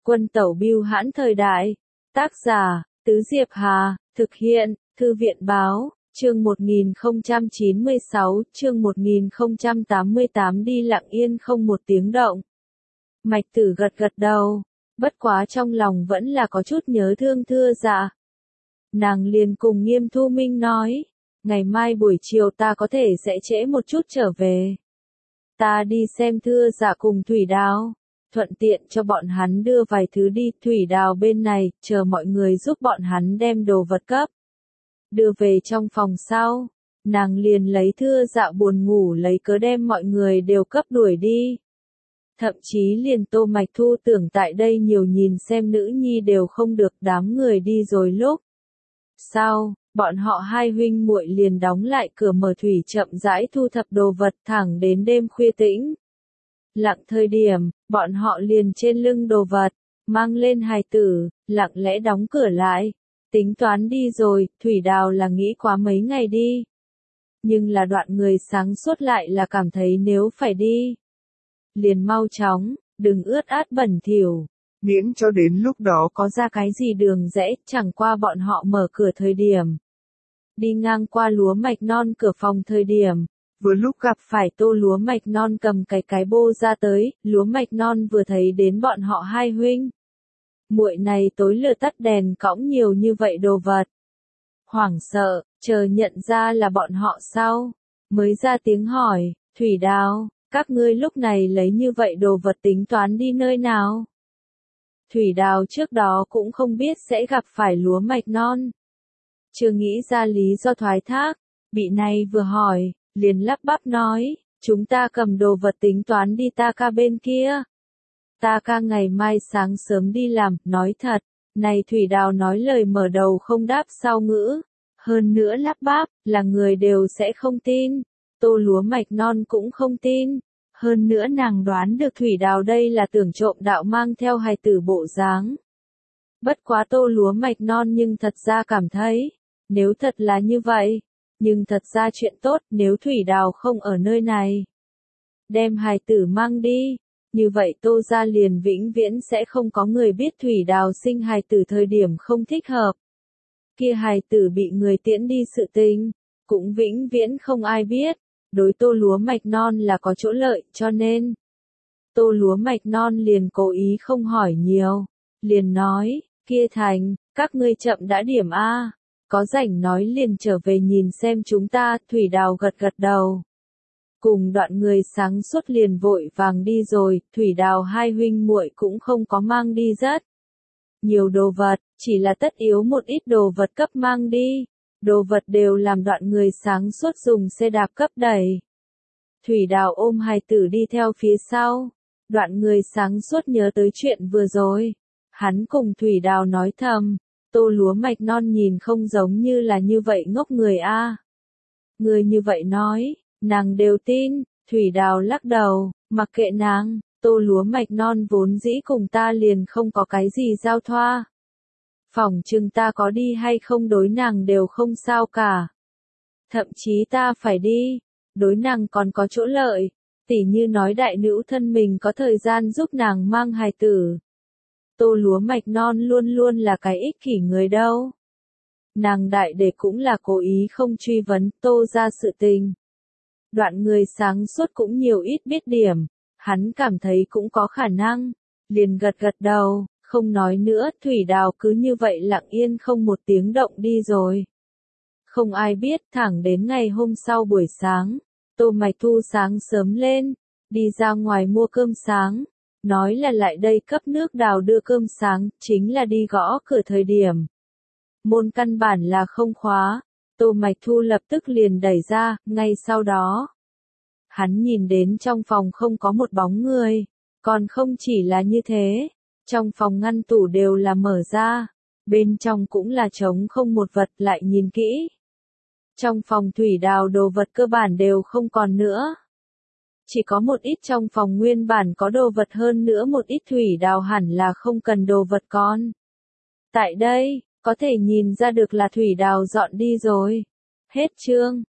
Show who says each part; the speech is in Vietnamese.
Speaker 1: Quân tẩu bưu hãn thời đại. Tác giả, Tứ Diệp Hà, thực hiện, Thư viện báo, chương 1096, chương 1088 đi lặng yên không một tiếng động. Mạch Tử gật gật đầu, bất quá trong lòng vẫn là có chút nhớ thương Thưa Dạ. Nàng liền cùng Nghiêm Thu Minh nói, ngày mai buổi chiều ta có thể sẽ trễ một chút trở về. Ta đi xem Thưa Dạ cùng Thủy Đào, thuận tiện cho bọn hắn đưa vài thứ đi. Thủy Đào bên này, chờ mọi người giúp bọn hắn đem đồ vật cấp. Đưa về trong phòng sau, nàng liền lấy Thưa Dạ buồn ngủ lấy cớ đem mọi người đều cấp đuổi đi. Thậm chí liền Tô Mạch Thu tưởng tại đây nhiều nhìn xem nữ nhi đều không được, đám người đi rồi lúc. Sau, bọn họ hai huynh muội liền đóng lại cửa mở thủy chậm rãi thu thập đồ vật thẳng đến đêm khuya tĩnh. Lặng thời điểm, bọn họ liền trên lưng đồ vật, mang lên hài tử, lặng lẽ đóng cửa lại. Tính toán đi rồi, Thủy Đào là nghĩ quá mấy ngày đi. Nhưng là đoạn người sáng suốt lại là cảm thấy nếu phải đi, liền mau chóng, đừng ướt át bẩn thỉu. Miễn cho đến lúc đó có ra cái gì đường rẽ, chẳng qua bọn họ mở cửa thời điểm. Đi ngang qua lúa mạch non cửa phòng thời điểm, vừa lúc gặp phải Tô lúa mạch non cầm cái bô ra tới, lúa mạch non vừa thấy đến bọn họ hai huynh muội này tối lửa tắt đèn cõng nhiều như vậy đồ vật. Hoảng sợ, chờ nhận ra là bọn họ sau, mới ra tiếng hỏi, Thủy Đào, các ngươi lúc này lấy như vậy đồ vật tính toán đi nơi nào? Thủy Đào trước đó cũng không biết sẽ gặp phải lúa mạch non. Chưa nghĩ ra lý do thoái thác, bị này vừa hỏi, liền lắp bắp nói, chúng ta cầm đồ vật tính toán đi ta ca bên kia. Ta ca ngày mai sáng sớm đi làm, nói thật, này Thủy Đào nói lời mở đầu không đáp sau ngữ, hơn nữa lắp bắp, là người đều sẽ không tin, Tô lúa mạch non cũng không tin. Hơn nữa nàng đoán được Thủy Đào đây là tưởng trộm đạo mang theo hài tử bộ dáng. Bất quá Tô lúa mạch non nhưng thật ra cảm thấy, nếu thật là như vậy, nhưng thật ra chuyện tốt nếu Thủy Đào không ở nơi này. Đem hài tử mang đi, như vậy Tô gia liền vĩnh viễn sẽ không có người biết Thủy Đào sinh hài tử thời điểm không thích hợp. Kia hài tử bị người tiễn đi sự tình, cũng vĩnh viễn không ai biết. Đối Tô lúa mạch non là có chỗ lợi, cho nên Tô lúa mạch non liền cố ý không hỏi nhiều, liền nói, kia thành, các ngươi chậm đã điểm A, có rảnh nói liền trở về nhìn xem chúng ta. Thủy Đào gật gật đầu. Cùng đoạn người sáng suốt liền vội vàng đi rồi, Thủy Đào hai huynh muội cũng không có mang đi rất nhiều đồ vật, chỉ là tất yếu một ít đồ vật cấp mang đi. Đồ vật đều làm đoạn người sáng suốt dùng xe đạp cấp đẩy. Thủy Đào ôm hài tử đi theo phía sau. Đoạn người sáng suốt nhớ tới chuyện vừa rồi. Hắn cùng Thủy Đào nói thầm, Tô lúa mạch non nhìn không giống như là như vậy ngốc người a. Người như vậy nói, nàng đều tin. Thủy Đào lắc đầu, mặc kệ nàng, Tô lúa mạch non vốn dĩ cùng ta liền không có cái gì giao thoa. Phỏng chừng ta có đi hay không đối nàng đều không sao cả. Thậm chí ta phải đi, đối nàng còn có chỗ lợi, tỉ như nói đại nữ thân mình có thời gian giúp nàng mang hài tử. Tô lúa mạch non luôn luôn là cái ích kỷ người đâu. Nàng đại để cũng là cố ý không truy vấn Tô ra sự tình. Đoạn người sáng suốt cũng nhiều ít biết điểm, hắn cảm thấy cũng có khả năng, liền gật gật đầu. Không nói nữa, Thủy Đào cứ như vậy lặng yên không một tiếng động đi rồi. Không ai biết, thẳng đến ngày hôm sau buổi sáng, Tô Mạch Thu sáng sớm lên, đi ra ngoài mua cơm sáng, nói là lại đây cấp nước Đào đưa cơm sáng, chính là đi gõ cửa thời điểm. Môn căn bản là không khóa, Tô Mạch Thu lập tức liền đẩy ra, ngay sau đó. Hắn nhìn đến trong phòng không có một bóng người, còn không chỉ là như thế. Trong phòng ngăn tủ đều là mở ra, bên trong cũng là trống không một vật. Lại nhìn kỹ. Trong phòng Thủy Đào đồ vật cơ bản đều không còn nữa. Chỉ có một ít trong phòng nguyên bản có đồ vật, hơn nữa một ít Thủy Đào hẳn là không cần đồ vật con. Tại đây, có thể nhìn ra được là Thủy Đào dọn đi rồi. Hết chương.